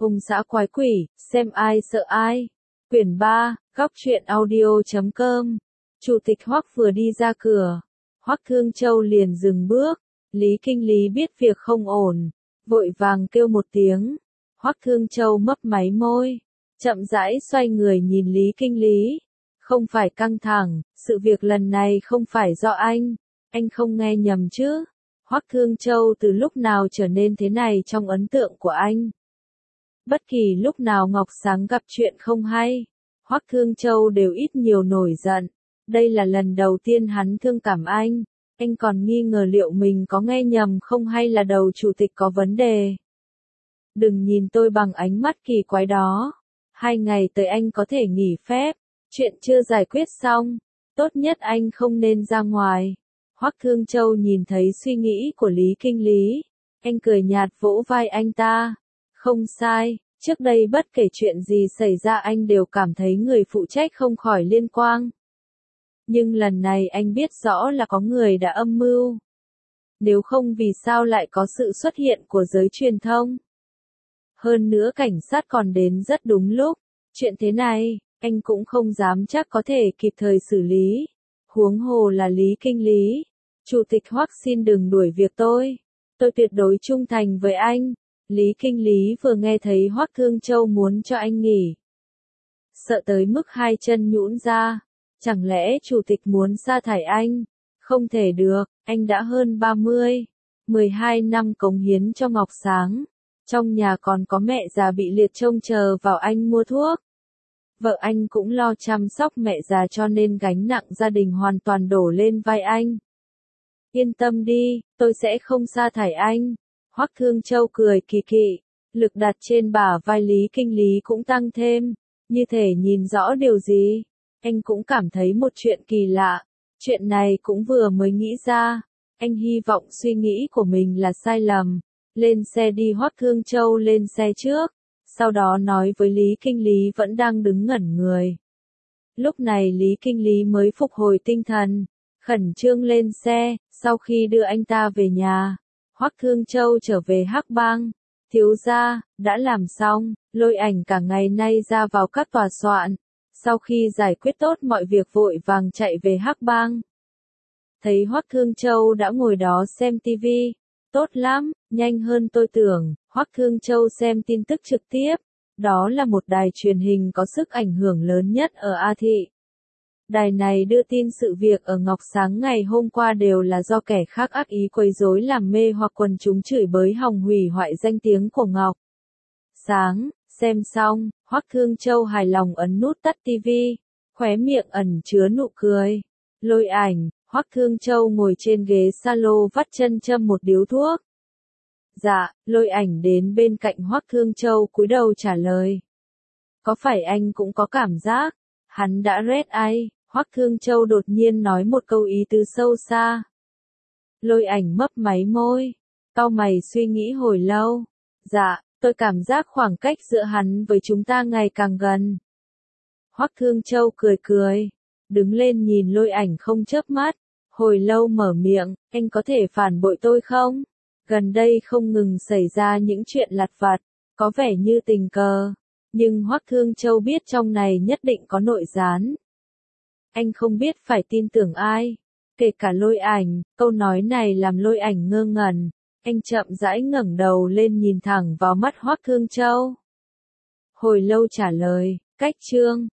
Ung xã quái quỷ, xem ai sợ ai. Quyển 3, góc truyện audio.com. Chủ tịch Hoắc vừa đi ra cửa, Hoắc Thương Châu liền dừng bước. Lý Kinh Lý biết việc không ổn, vội vàng kêu một tiếng. Hoắc Thương Châu mấp máy môi, chậm rãi xoay người nhìn Lý Kinh Lý. Không phải căng thẳng, sự việc lần này không phải do anh không nghe nhầm chứ? Hoắc Thương Châu từ lúc nào trở nên thế này trong ấn tượng của anh? Bất kỳ lúc nào Ngọc Sáng gặp chuyện không hay, Hoắc Thương Châu đều ít nhiều nổi giận. Đây là lần đầu tiên hắn thương cảm anh còn nghi ngờ liệu mình có nghe nhầm không hay là đầu chủ tịch có vấn đề. Đừng nhìn tôi bằng ánh mắt kỳ quái đó. 2 ngày tới anh có thể nghỉ phép, chuyện chưa giải quyết xong, tốt nhất anh không nên ra ngoài. Hoắc Thương Châu nhìn thấy suy nghĩ của Lý Kinh Lý, anh cười nhạt vỗ vai anh ta. Không sai, trước đây bất kể chuyện gì xảy ra anh đều cảm thấy người phụ trách không khỏi liên quan. Nhưng lần này anh biết rõ là có người đã âm mưu. Nếu không vì sao lại có sự xuất hiện của giới truyền thông? Hơn nữa cảnh sát còn đến rất đúng lúc. Chuyện thế này, anh cũng không dám chắc có thể kịp thời xử lý. Huống hồ là Lý Kinh Lý. Chủ tịch Hoắc xin đừng đuổi việc tôi tuyệt đối trung thành với anh. Lý Kinh Lý vừa nghe thấy Hoắc Thương Châu muốn cho anh nghỉ, sợ tới mức 2 chân nhũn ra. Chẳng lẽ chủ tịch muốn sa thải anh? Không thể được, anh đã hơn 12 năm cống hiến cho Ngọc Sáng. Trong nhà còn có mẹ già bị liệt trông chờ vào anh mua thuốc. Vợ anh cũng lo chăm sóc mẹ già cho nên gánh nặng gia đình hoàn toàn đổ lên vai anh. Yên tâm đi, tôi sẽ không sa thải anh. Hoắc Thương Châu cười kỳ kị, lực đặt trên bả vai Lý Kinh Lý cũng tăng thêm, như thể nhìn rõ điều gì. Anh cũng cảm thấy một chuyện kỳ lạ, chuyện này cũng vừa mới nghĩ ra, anh hy vọng suy nghĩ của mình là sai lầm. Lên xe đi. Hoắc Thương Châu lên xe trước, sau đó nói với Lý Kinh Lý vẫn đang đứng ngẩn người. Lúc này Lý Kinh Lý mới phục hồi tinh thần, khẩn trương lên xe. Sau khi đưa anh ta về nhà, Hoắc Thương Châu trở về Hắc Bang. Thiếu gia, đã làm xong. Lôi Ảnh cả ngày nay ra vào các tòa soạn. Sau khi giải quyết tốt mọi việc vội vàng chạy về Hắc Bang. Thấy Hoắc Thương Châu đã ngồi đó xem tivi. Tốt lắm, nhanh hơn tôi tưởng. Hoắc Thương Châu xem tin tức trực tiếp. Đó là một đài truyền hình có sức ảnh hưởng lớn nhất ở A Thị. Đài này đưa tin sự việc ở Ngọc Sáng ngày hôm qua đều là do kẻ khác ác ý quấy rối làm mê hoặc quần chúng chửi bới hòng hủy hoại danh tiếng của Ngọc Sáng. Xem xong, Hoắc Thương Châu hài lòng ấn nút tắt tivi, khóe miệng ẩn chứa nụ cười. Lôi Ảnh. Hoắc Thương Châu ngồi trên ghế salon vắt chân châm một điếu thuốc. Dạ. Lôi Ảnh đến bên cạnh Hoắc Thương Châu cúi đầu trả lời. Có phải anh cũng có cảm giác hắn đã red ai? Hoắc Thương Châu đột nhiên nói một câu ý tứ sâu xa. Lôi Ảnh mấp máy môi, cau mày suy nghĩ hồi lâu. Dạ, tôi cảm giác khoảng cách giữa hắn với chúng ta ngày càng gần. Hoắc Thương Châu cười cười, đứng lên nhìn Lôi Ảnh không chớp mắt, hồi lâu mở miệng, anh có thể phản bội tôi không? Gần đây không ngừng xảy ra những chuyện lặt vặt, có vẻ như tình cờ, nhưng Hoắc Thương Châu biết trong này nhất định có nội gián. Anh không biết phải tin tưởng ai, kể cả Lôi Ảnh. Câu nói này làm Lôi Ảnh ngơ ngẩn, anh chậm rãi ngẩng đầu lên nhìn thẳng vào mắt Hoắc Thương Châu. Hồi lâu trả lời, cách chương